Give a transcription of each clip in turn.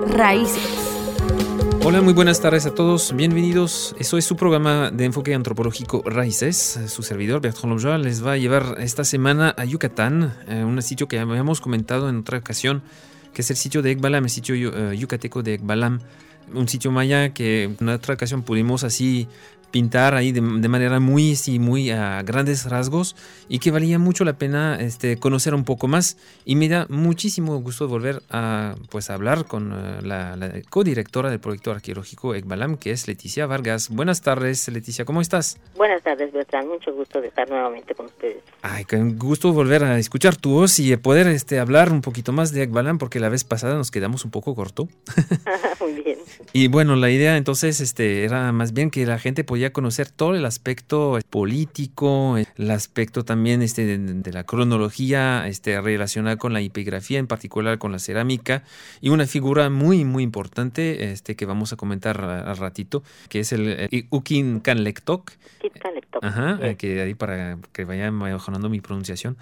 Raíces. Hola, muy buenas tardes a todos, bienvenidos. Eso es su programa de enfoque antropológico Raíces. Su servidor Bertrand Lobjoa les va a llevar esta semana a Yucatán, un sitio que habíamos comentado en otra ocasión, que es el sitio de Ekbalam, el sitio yucateco de Ekbalam, un sitio maya que en otra ocasión pudimos así pintar ahí de manera muy a grandes rasgos y que valía mucho la pena conocer un poco más. Y me da muchísimo gusto volver a hablar con la codirectora del proyecto arqueológico Ekbalam, que es Leticia Vargas. Buenas tardes, Leticia, ¿cómo estás? Buenas tardes, Bertrand, mucho gusto de estar nuevamente con ustedes. Ay, qué gusto volver a escuchar tu voz y poder hablar un poquito más de Ekbalam, porque la vez pasada nos quedamos un poco corto. Muy bien. Y bueno, la idea entonces era más bien que la gente podía conocer todo el aspecto político, el aspecto también de la cronología relacionada con la epigrafía, en particular con la cerámica, y una figura muy muy importante que vamos a comentar al ratito, que es el Ukin Canlectoc. Ajá, que ahí para que vaya mejorando mi pronunciación.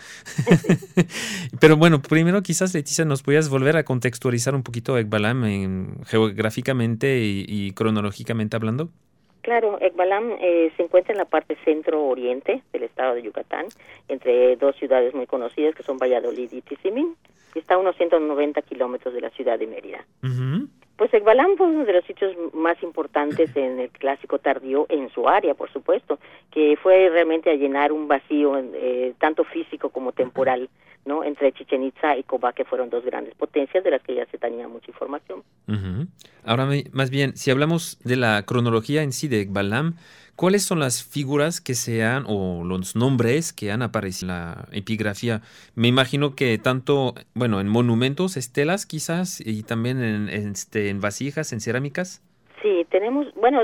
Pero bueno, primero quizás, Leticia, nos podías volver a contextualizar un poquito Ekbalam geográficamente y cronológicamente hablando. Claro, Ekbalam se encuentra en la parte centro-oriente del estado de Yucatán, entre dos ciudades muy conocidas que son Valladolid y Tizimín, y está a unos 190 kilómetros de la ciudad de Mérida. Uh-huh. Pues Ekbalam fue uno de los sitios más importantes en el Clásico Tardío, en su área, por supuesto, que fue realmente a llenar un vacío tanto físico como temporal, ¿no? Entre Chichén Itzá y Cobá, que fueron dos grandes potencias de las que ya se tenía mucha información. Uh-huh. Ahora, más bien, si hablamos de la cronología en sí de Ekbalam, ¿cuáles son las figuras que o los nombres que han aparecido en la epigrafía? Me imagino que tanto, en monumentos, estelas quizás, y también en vasijas, en cerámicas. Sí, tenemos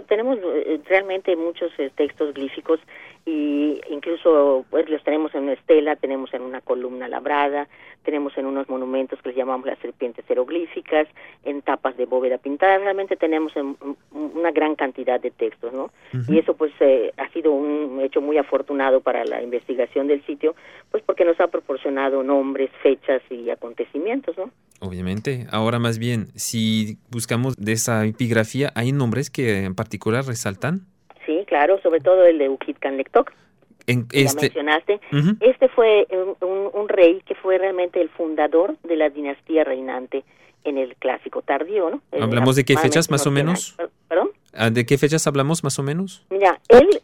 realmente muchos textos glíficos y incluso los tenemos en una estela, tenemos en una columna labrada, tenemos en unos monumentos que les llamamos las serpientes jeroglíficas, en tapas de bóveda pintada. Realmente tenemos una gran cantidad de textos, ¿no? Uh-huh. Y eso ha sido un hecho muy afortunado para la investigación del sitio, pues porque nos ha proporcionado nombres, fechas y acontecimientos, ¿no? Obviamente. Ahora más bien, si buscamos de esa epigrafía, ¿hay nombres que en particular resaltan? Sí, claro, sobre todo el de Ukin Canlectoc. Ya mencionaste. Uh-huh. Este fue un rey que fue realmente el fundador de la dinastía reinante en el Clásico Tardío, ¿no? ¿Hablamos de qué fechas más o menos? ¿Perdón? ¿De qué fechas hablamos más o menos? Mira,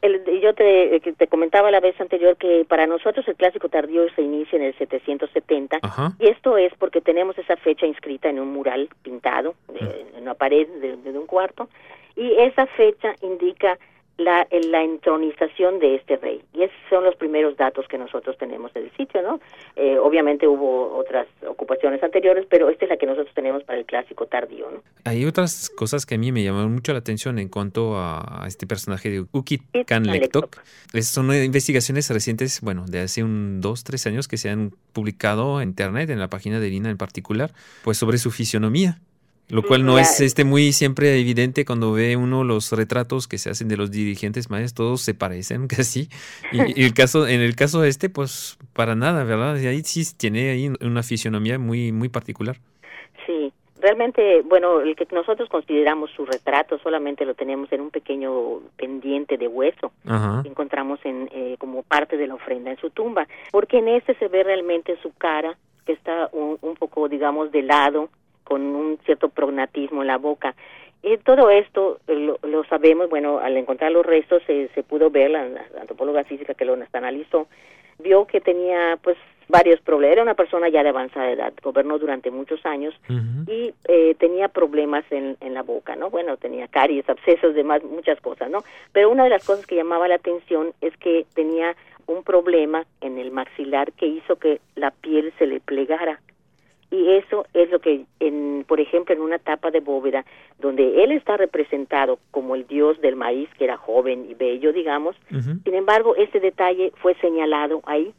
yo te comentaba la vez anterior que para nosotros el Clásico Tardío se inicia en el 770. Ajá. Y esto es porque tenemos esa fecha inscrita en un mural pintado en una pared de un cuarto, y esa fecha indica la entronización de este rey, y esos son los primeros datos que nosotros tenemos del sitio, ¿no? Obviamente hubo otras ocupaciones anteriores, pero esta es la que nosotros tenemos para el Clásico Tardío, ¿no? Hay otras cosas que a mí me llamaron mucho la atención en cuanto a este personaje de Ukin Canlectoc. Son investigaciones recientes, de hace 2-3 años, que se han publicado en internet, en la página de Irina en particular, pues sobre su fisionomía. Lo cual no es muy siempre evidente cuando ve uno los retratos que se hacen de los dirigentes mayas, todos se parecen casi. Y en el caso pues para nada, ¿verdad? Y ahí sí tiene ahí una fisionomía muy, muy particular. Sí, realmente, el que nosotros consideramos su retrato solamente lo tenemos en un pequeño pendiente de hueso. Uh-huh. Que encontramos como parte de la ofrenda en su tumba, porque en este se ve realmente su cara, que está un poco, digamos, de lado, con un cierto prognatismo en la boca. Todo esto lo sabemos, al encontrar los restos se pudo ver, la antropóloga física que lo analizó, vio que tenía varios problemas. Era una persona ya de avanzada edad, gobernó durante muchos años. Uh-huh. Y tenía problemas en la boca, ¿no? Tenía caries, abscesos, demás, muchas cosas, ¿no? Pero una de las cosas que llamaba la atención es que tenía un problema en el maxilar que hizo que la piel se le plegara. Y eso es lo que, por ejemplo, en una tapa de bóveda, donde él está representado como el dios del maíz, que era joven y bello, digamos, uh-huh. Sin embargo, ese detalle fue señalado ahí.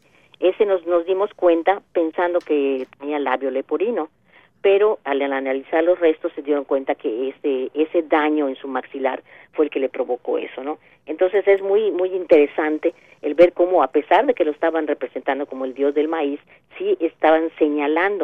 Nos dimos cuenta pensando que tenía labio leporino, pero al analizar los restos se dieron cuenta que ese daño en su maxilar fue el que le provocó eso, ¿no? Entonces es muy muy interesante el ver cómo, a pesar de que lo estaban representando como el dios del maíz, sí estaban señalando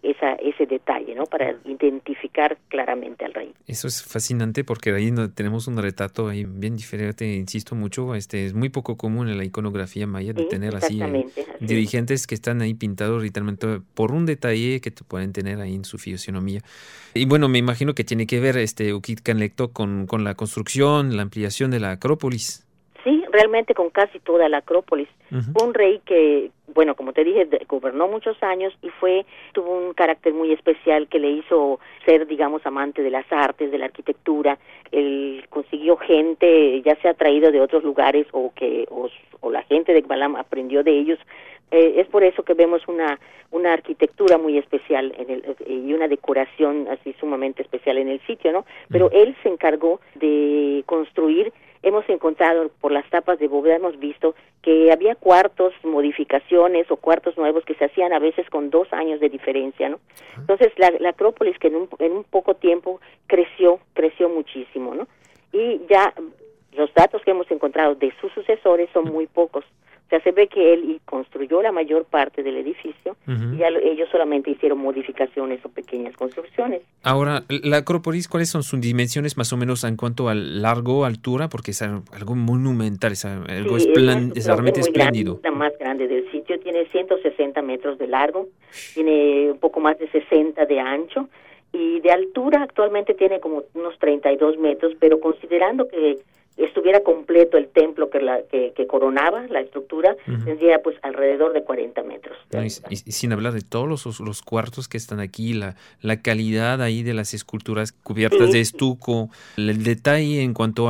ese detalle, ¿no? Para identificar claramente al rey. Eso es fascinante porque ahí tenemos un retrato ahí bien diferente, insisto mucho, es muy poco común en la iconografía maya de tener así dirigentes que están ahí pintados literalmente por un detalle que te pueden tener ahí en su fisionomía. Y bueno, me imagino que tiene que ver Uquitcanlectoc con la construcción, la ampliación de la Acrópolis. Sí, realmente con casi toda la Acrópolis. Fue un rey que, bueno, como te dije, gobernó muchos años y tuvo un carácter muy especial que le hizo ser, digamos, amante de las artes, de la arquitectura. Él consiguió gente, ya sea traído de otros lugares o la gente de Ekbalam aprendió de ellos. Es por eso que vemos una arquitectura muy especial y una decoración así sumamente especial en el sitio, ¿no? Pero él se encargó de construir. Hemos encontrado por las tapas de bóveda, hemos visto que había cuartos, modificaciones o cuartos nuevos que se hacían a veces con 2 años de diferencia, ¿no? Entonces la Acrópolis que en un poco tiempo creció muchísimo, ¿no? Y ya los datos que hemos encontrado de sus sucesores son muy pocos. O sea, se ve que él construyó la mayor parte del edificio y ya ellos solamente hicieron modificaciones o pequeñas construcciones. Ahora, la Acrópolis, ¿cuáles son sus dimensiones más o menos en cuanto al largo, altura? Porque es algo monumental, es realmente espléndido. La más grande del sitio, tiene 160 metros de largo, tiene un poco más de 60 de ancho y de altura actualmente tiene como unos 32 metros, pero considerando que estuviera completo el templo que coronaba la estructura, tendría pues alrededor de 40 metros. Y sin hablar de todos los cuartos que están aquí, la calidad ahí de las esculturas cubiertas de estuco, el detalle en cuanto a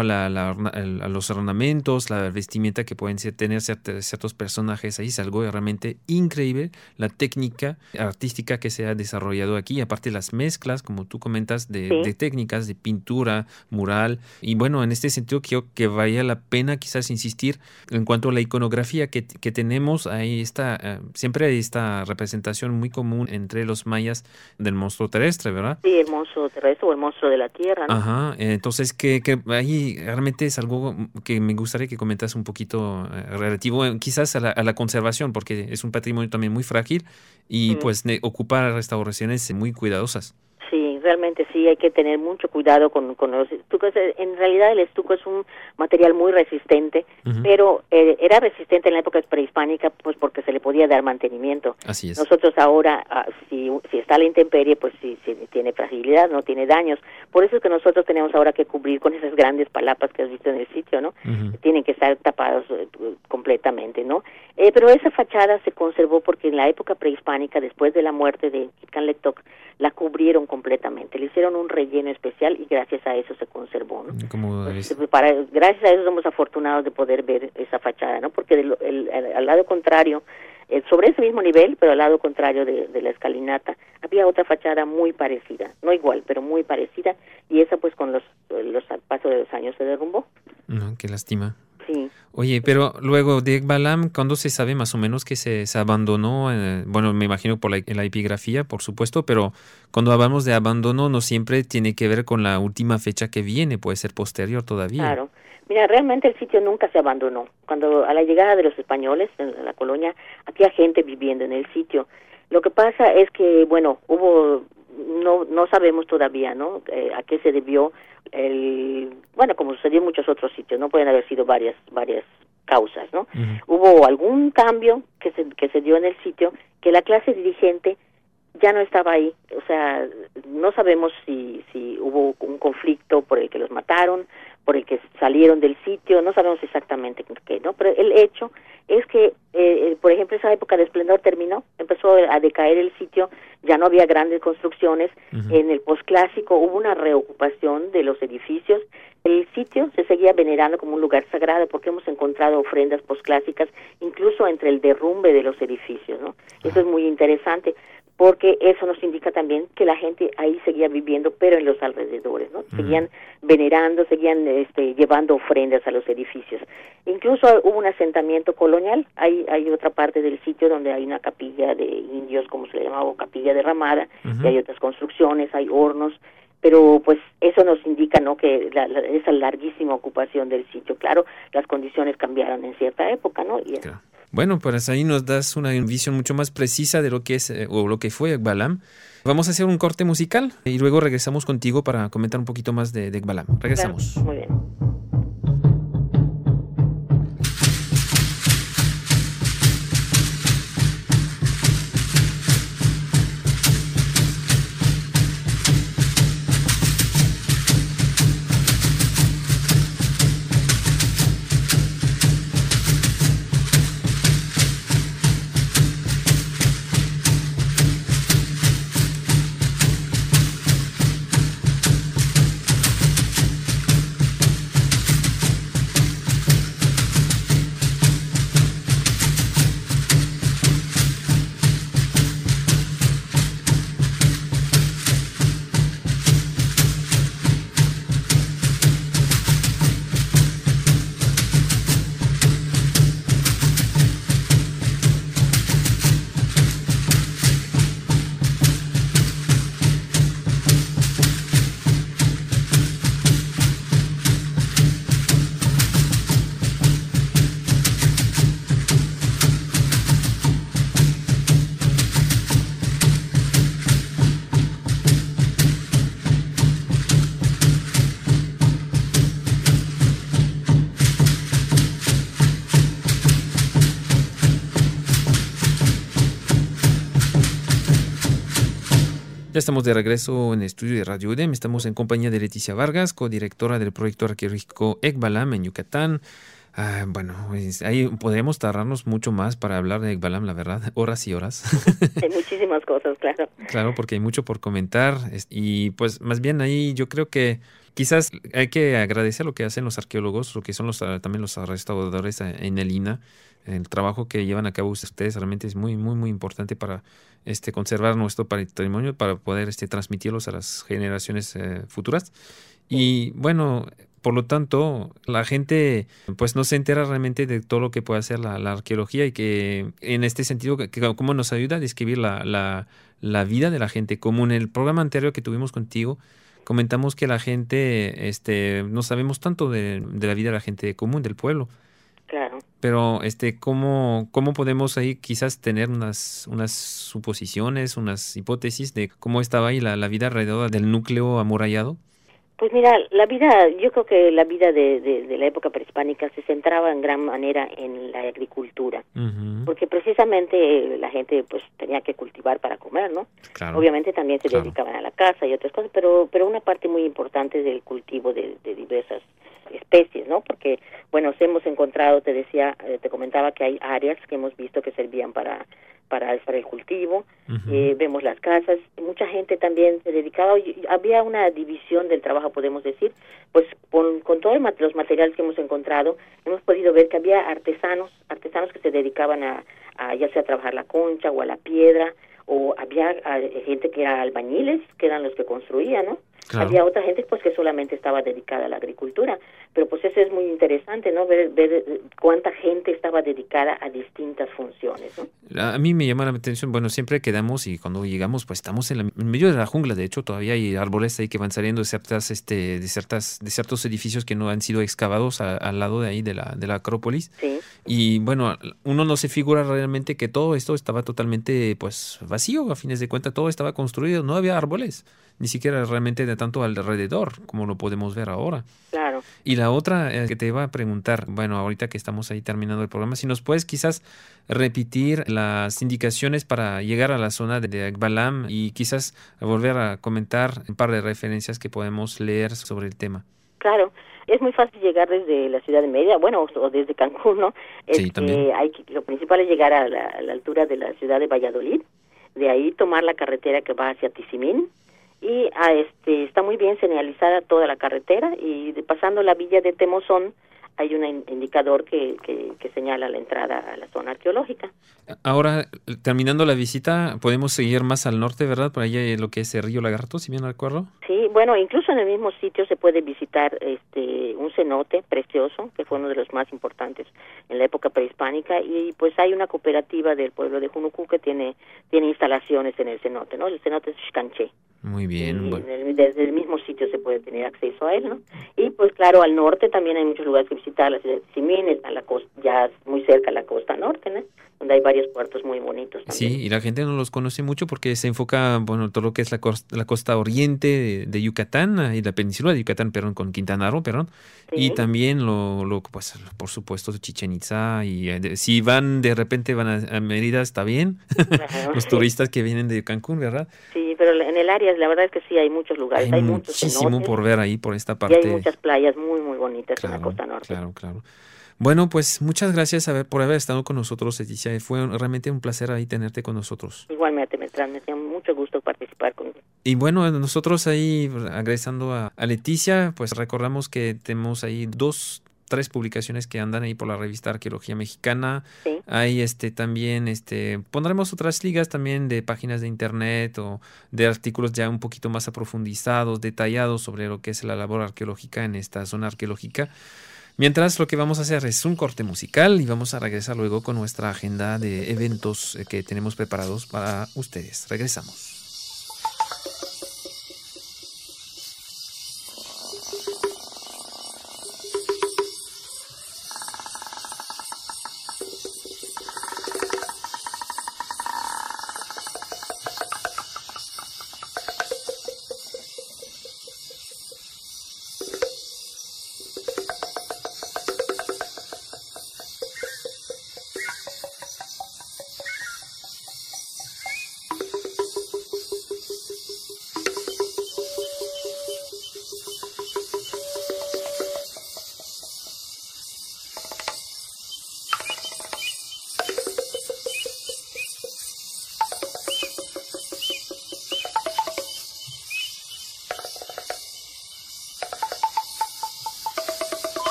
los ornamentos, la vestimenta que pueden tener ciertos personajes ahí, es algo realmente increíble, la técnica artística que se ha desarrollado aquí, aparte las mezclas, como tú comentas, de técnicas, de pintura, mural, y bueno, en este sentido que valga la pena quizás insistir en cuanto a la iconografía que tenemos. Ahí está, siempre hay esta representación muy común entre los mayas del monstruo terrestre, ¿verdad? Sí, el monstruo terrestre o el monstruo de la tierra, ¿no? Ajá, entonces que ahí realmente es algo que me gustaría que comentas un poquito relativo quizás a la conservación, porque es un patrimonio también muy frágil y pues ocupa restauraciones muy cuidadosas. Sí, realmente sí, hay que tener mucho cuidado con los estucos. En realidad el estuco es un material muy resistente, pero era resistente en la época prehispánica pues porque se le podía dar mantenimiento. Así es. Nosotros ahora, si está a la intemperie, pues sí tiene fragilidad, no tiene daños. Por eso es que nosotros tenemos ahora que cubrir con esas grandes palapas que has visto en el sitio, ¿no? Tienen que estar tapados completamente, ¿no? Pero esa fachada se conservó porque en la época prehispánica, después de la muerte de Uquitcanlectoc, la cubrieron completamente, le hicieron un relleno especial y gracias a eso se conservó, ¿no? Gracias a eso somos afortunados de poder ver esa fachada, ¿no? Porque al lado contrario, sobre ese mismo nivel, pero al lado contrario de la escalinata, había otra fachada muy parecida, no igual, pero muy parecida, y esa pues con los pasos de los años se derrumbó. No, qué lástima. Sí. Oye, pero luego de Ekbalam, ¿cuándo se sabe más o menos que se abandonó? Bueno, me imagino por la epigrafía, por supuesto, pero cuando hablamos de abandono no siempre tiene que ver con la última fecha que viene, puede ser posterior todavía. Claro. Mira, realmente el sitio nunca se abandonó. Cuando a la llegada de los españoles en la colonia, había gente viviendo en el sitio. Lo que pasa es que, bueno, no sabemos todavía, ¿no? A qué se debió como sucedió en muchos otros sitios, no pueden haber sido varias causas, ¿no? Hubo algún cambio que se dio en el sitio que la clase dirigente ya no estaba ahí, o sea, no sabemos si hubo un conflicto por el que los mataron, por el que salieron del sitio, no sabemos exactamente qué, ¿no? Pero el hecho es que, por ejemplo, esa época de esplendor terminó, empezó a decaer el sitio, ya no había grandes construcciones, en el posclásico hubo una reocupación de los edificios, el sitio se seguía venerando como un lugar sagrado porque hemos encontrado ofrendas posclásicas incluso entre el derrumbe de los edificios, ¿no? Eso es muy interesante, porque eso nos indica también que la gente ahí seguía viviendo, pero en los alrededores, ¿no? Seguían venerando, seguían llevando ofrendas a los edificios. Incluso hubo un asentamiento colonial, hay otra parte del sitio donde hay una capilla de indios, como se le llamaba, o capilla derramada, y hay otras construcciones, hay hornos, pero pues eso nos indica, ¿no?, que esa larguísima ocupación del sitio. Claro, las condiciones cambiaron en cierta época, ¿no? Claro. Bueno, pues ahí nos das una visión mucho más precisa de lo que es o lo que fue Ekbalam. Vamos a hacer un corte musical y luego regresamos contigo para comentar un poquito más de Ekbalam. Regresamos. Claro, muy bien. Ya estamos de regreso en el estudio de Radio UDEM. Estamos en compañía de Leticia Vargas, codirectora del proyecto arqueológico Ekbalam en Yucatán. Bueno, pues ahí podríamos tardarnos mucho más para hablar de Ekbalam, la verdad, horas y horas. Hay muchísimas cosas, claro. Claro, porque hay mucho por comentar y pues más bien ahí yo creo que quizás hay que agradecer lo que hacen los arqueólogos, lo que son también los restauradores en el INAH. El trabajo que llevan a cabo ustedes realmente es muy, muy, muy importante para conservar nuestro patrimonio, para poder transmitirlos a las generaciones futuras. Y bueno, por lo tanto, la gente pues no se entera realmente de todo lo que puede hacer la arqueología y que en este sentido, cómo nos ayuda a describir la vida de la gente común. En el programa anterior que tuvimos contigo, comentamos que la gente, no sabemos tanto de la vida de la gente común, del pueblo. Claro. Pero ¿cómo podemos ahí quizás tener unas suposiciones, unas hipótesis de cómo estaba ahí la vida alrededor del núcleo amurallado? Pues mira, yo creo que la vida de la época prehispánica se centraba en gran manera en la agricultura, porque precisamente la gente pues tenía que cultivar para comer, ¿no? Claro. Obviamente también se dedicaban a la caza y otras cosas, pero una parte muy importante del cultivo de diversas especies, ¿no? Porque, bueno, hemos encontrado, te comentaba que hay áreas que hemos visto que servían para el cultivo, vemos las casas, mucha gente también se dedicaba, había una división del trabajo, podemos decir, pues con todos los materiales que hemos encontrado, hemos podido ver que había artesanos que se dedicaban a ya sea a trabajar la concha o a la piedra, o había gente que era albañiles, que eran los que construían, ¿no? Claro. Había otra gente pues que solamente estaba dedicada a la agricultura, pero pues eso es muy interesante, ¿no? Ver cuánta gente estaba dedicada a distintas funciones, ¿no? A mí me llama la atención, bueno, siempre quedamos y cuando llegamos pues estamos en medio de la jungla, de hecho todavía hay árboles ahí que van saliendo de ciertos edificios que no han sido excavados al lado de ahí de la Acrópolis. Sí. Y bueno, uno no se figura realmente que todo esto estaba totalmente pues vacío, a fines de cuentas todo estaba construido, no había árboles, ni siquiera realmente de tanto alrededor como lo podemos ver ahora. Claro. Y la otra que te iba a preguntar, bueno, ahorita que estamos ahí terminando el programa, si nos puedes quizás repetir las indicaciones para llegar a la zona de Ekbalam y quizás volver a comentar un par de referencias que podemos leer sobre el tema. Claro. Es muy fácil llegar desde la ciudad de Mérida, bueno, o desde Cancún, ¿no? Sí, también. Lo principal es llegar a la altura de la ciudad de Valladolid, de ahí tomar la carretera que va hacia Tizimín, y está muy bien señalizada toda la carretera, y pasando la villa de Temozón hay un indicador que señala la entrada a la zona arqueológica. Ahora, terminando la visita, podemos seguir más al norte, ¿verdad? Por ahí hay lo que es el río Lagarto, si bien recuerdo. Sí, bueno, incluso en el mismo sitio se puede visitar un cenote precioso, que fue uno de los más importantes en la época prehispánica, y pues hay una cooperativa del pueblo de Junucú que tiene instalaciones en el cenote, ¿no? El cenote es Xcanché. Muy bien. Y desde el mismo sitio se puede tener acceso a él, ¿no? Y pues claro, al norte también hay muchos lugares que visitar, la ciudad de Tizimín, está la costa, ya muy cerca a la costa norte, ¿no? Donde hay varios puertos muy bonitos también. Sí, y la gente no los conoce mucho porque se enfoca, bueno, todo lo que es la costa oriente de Yucatán y la península de Yucatán, perdón, con Quintana Roo, perdón, Sí. y también pues, por supuesto, Chichén Itzá, y si van, de repente van a Mérida, está bien, los turistas que vienen de Cancún, ¿verdad? Sí, pero en el área, la verdad es que sí, hay muchos lugares, hay muchos muchísimo cenotes, por ver ahí, por esta parte. Y hay muchas playas muy, muy bonitas en la Claro, costa norte. claro. Bueno, pues muchas gracias por haber estado con nosotros, Leticia. Fue realmente un placer ahí tenerte con nosotros. Igualmente, me dio mucho gusto participar contigo. Y bueno, nosotros ahí, agradeciendo a Leticia, pues recordamos que tenemos ahí 3 publicaciones que andan ahí por la revista Arqueología Mexicana. Sí. Hay también pondremos otras ligas también de páginas de internet o de artículos ya un poquito más aprofundizados, detallados sobre lo que es la labor arqueológica en esta zona arqueológica. Mientras, lo que vamos a hacer es un corte musical y vamos a regresar luego con nuestra agenda de eventos que tenemos preparados para ustedes. Regresamos.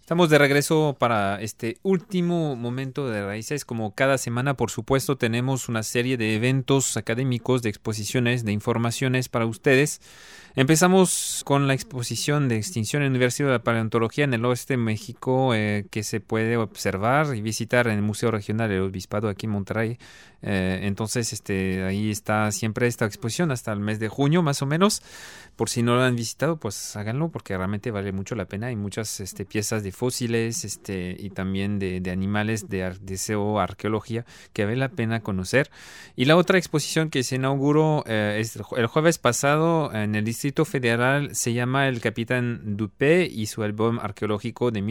Estamos de regreso para este último momento de Raíces. Como cada semana, por supuesto, tenemos una serie de eventos académicos, de exposiciones, de informaciones para ustedes. Empezamos con la exposición de Extinción en la Universidad de la Paleontología en el oeste de México, que se puede observar y visitar en el Museo Regional del Obispado aquí en Monterrey. Entonces, ahí está siempre esta exposición hasta el mes de junio, más o menos. Por si no lo han visitado, pues háganlo porque realmente vale mucho la pena. Hay muchas piezas de fósiles y también de animales de arqueología que vale la pena conocer. Y la otra exposición que se inauguró el jueves pasado en el Distrito Federal se llama El Capitán Dupé y su álbum arqueológico de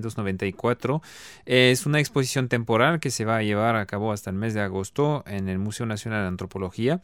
1794. Es una exposición temporal que se va a llevar a cabo hasta el mes de agosto en el Museo Nacional de Antropología.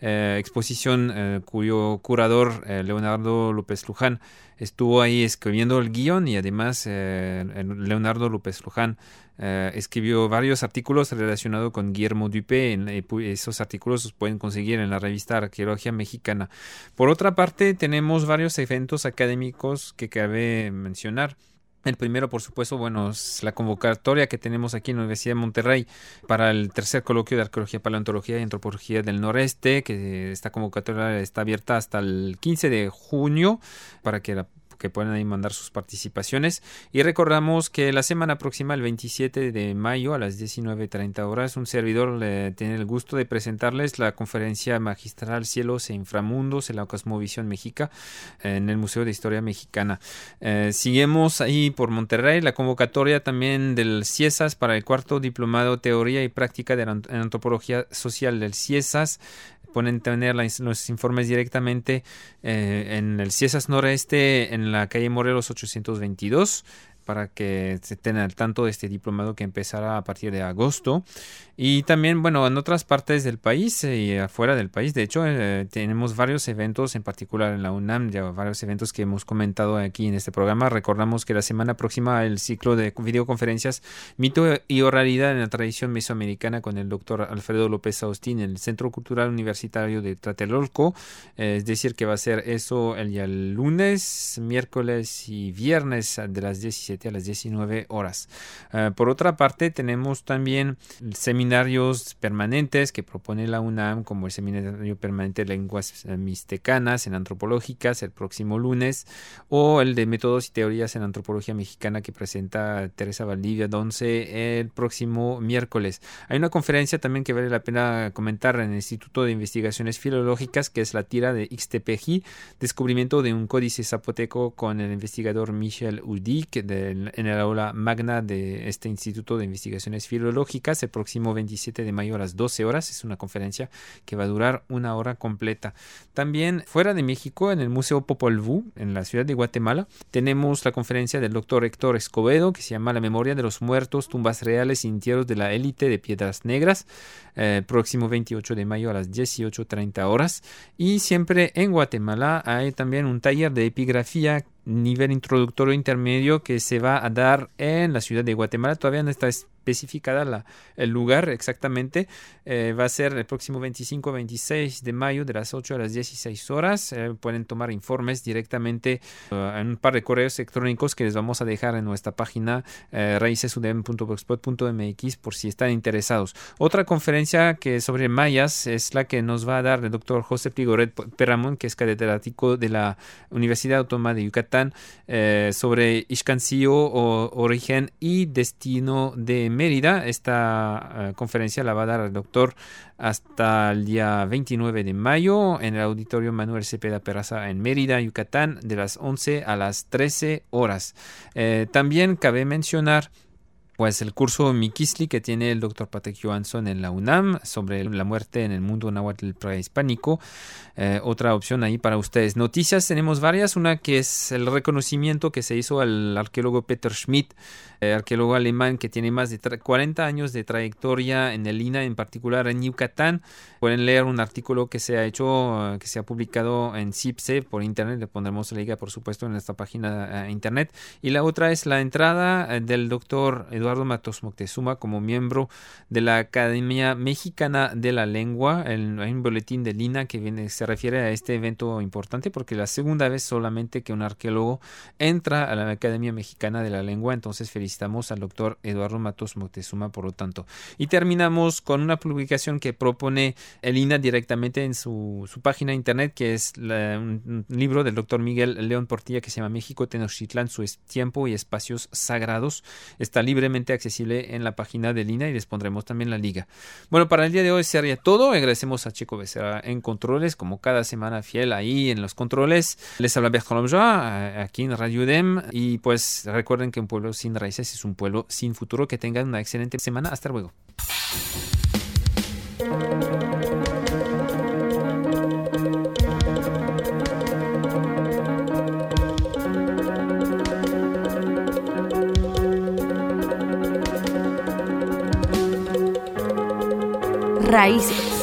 Exposición cuyo curador Leonardo López Luján estuvo ahí escribiendo el guión y además Leonardo López Luján escribió varios artículos relacionados con Guillermo Dupé. Esos artículos los pueden conseguir en la revista Arqueología Mexicana. Por otra parte, tenemos varios eventos académicos que cabe mencionar. El primero, por supuesto, es la convocatoria que tenemos aquí en la Universidad de Monterrey para el tercer coloquio de Arqueología, Paleontología y Antropología del Noreste, que esta convocatoria está abierta hasta el 15 de junio para que puedan ahí mandar sus participaciones. Y recordamos que la semana próxima, el 27 de mayo a las 19:30 horas, un servidor tiene el gusto de presentarles la conferencia magistral Cielos e Inframundos en la Cosmovisión Mexica en el Museo de Historia Mexicana. Seguimos ahí por Monterrey la convocatoria también del CIESAS para el cuarto diplomado Teoría y Práctica de Antropología Social del CIESAS. Pueden tener los informes directamente en el CIESAS Noreste, en la calle Morelos 822, para que se estén al tanto de este diplomado que empezará a partir de agosto. Y también, en otras partes del país y afuera del país, de hecho, tenemos varios eventos, en particular en la UNAM, ya varios eventos que hemos comentado aquí en este programa. Recordamos que la semana próxima el ciclo de videoconferencias Mito y Oralidad en la Tradición Mesoamericana con el doctor Alfredo López Austin en el Centro Cultural Universitario de Tlatelolco. Es decir, que va a ser eso el día lunes, miércoles y viernes de las 17 a las 19 horas. Por otra parte, tenemos también seminarios permanentes que propone la UNAM, como el Seminario Permanente de Lenguas Mixtecanas en Antropológicas el próximo lunes, o el de Métodos y Teorías en Antropología Mexicana que presenta Teresa Valdivia Donce el próximo miércoles. Hay una conferencia también que vale la pena comentar en el Instituto de Investigaciones Filológicas, que es la tira de Ixtepeji, descubrimiento de un códice zapoteco, con el investigador Michel Udic en el aula magna de este Instituto de Investigaciones Filológicas el próximo 27 de mayo a las 12 horas. Es una conferencia que va a durar una hora completa. También fuera de México, en el Museo Popol Vuh, en la ciudad de Guatemala, tenemos la conferencia del doctor Héctor Escobedo, que se llama La memoria de los muertos, tumbas reales y entierros de la élite de Piedras Negras, próximo 28 de mayo a las 18:30 horas. Y siempre en Guatemala hay también un taller de epigrafía nivel introductorio intermedio que se va a dar en la ciudad de Guatemala. Todavía no está especificada el lugar exactamente. Va a ser el próximo 25-26 de mayo de las 8 a las 16 horas. Pueden tomar informes directamente en un par de correos electrónicos que les vamos a dejar en nuestra página raicesudem.blogspot.mx por si están interesados. Otra conferencia que sobre mayas es la que nos va a dar el doctor José Prigoret Perramón, que es catedrático de la Universidad Autónoma de Yucatán, sobre Ixcancillo, origen y destino de Mérida. Esta conferencia la va a dar el doctor hasta el día 29 de mayo en el Auditorio Manuel Cepeda Peraza en Mérida, Yucatán, de las 11 a las 13 horas. También cabe mencionar el curso Miquisli que tiene el doctor Patrick Johansson en la UNAM sobre la muerte en el mundo náhuatl prehispánico. Otra opción ahí para ustedes. Noticias tenemos varias. Una que es el reconocimiento que se hizo al arqueólogo Peter Schmidt, arqueólogo alemán que tiene más de 40 años de trayectoria en el INAH, en particular en Yucatán. Pueden leer un artículo que se ha hecho, que se ha publicado en CIPSE por internet. Le pondremos la liga, por supuesto, en nuestra página internet. Y la otra es la entrada del doctor Eduardo Eduardo Matos Moctezuma como miembro de la Academia Mexicana de la Lengua. Hay un boletín del INAH que se refiere a este evento importante porque la segunda vez solamente que un arqueólogo entra a la Academia Mexicana de la Lengua. Entonces felicitamos al doctor Eduardo Matos Moctezuma por lo tanto. Y terminamos con una publicación que propone el INAH directamente en su página de internet, que es un libro del doctor Miguel León Portilla que se llama México Tenochtitlán, su tiempo y espacios sagrados. Está libremente accesible en la página del INAH y les pondremos también la liga. Bueno, para el día de hoy sería todo. Agradecemos a Checo Becerra en controles, como cada semana fiel ahí en los controles. Les habla Bertrand Lomjoa aquí en Radio UDEM y pues recuerden que un pueblo sin raíces es un pueblo sin futuro. Que tengan una excelente semana. Hasta luego. Raíces.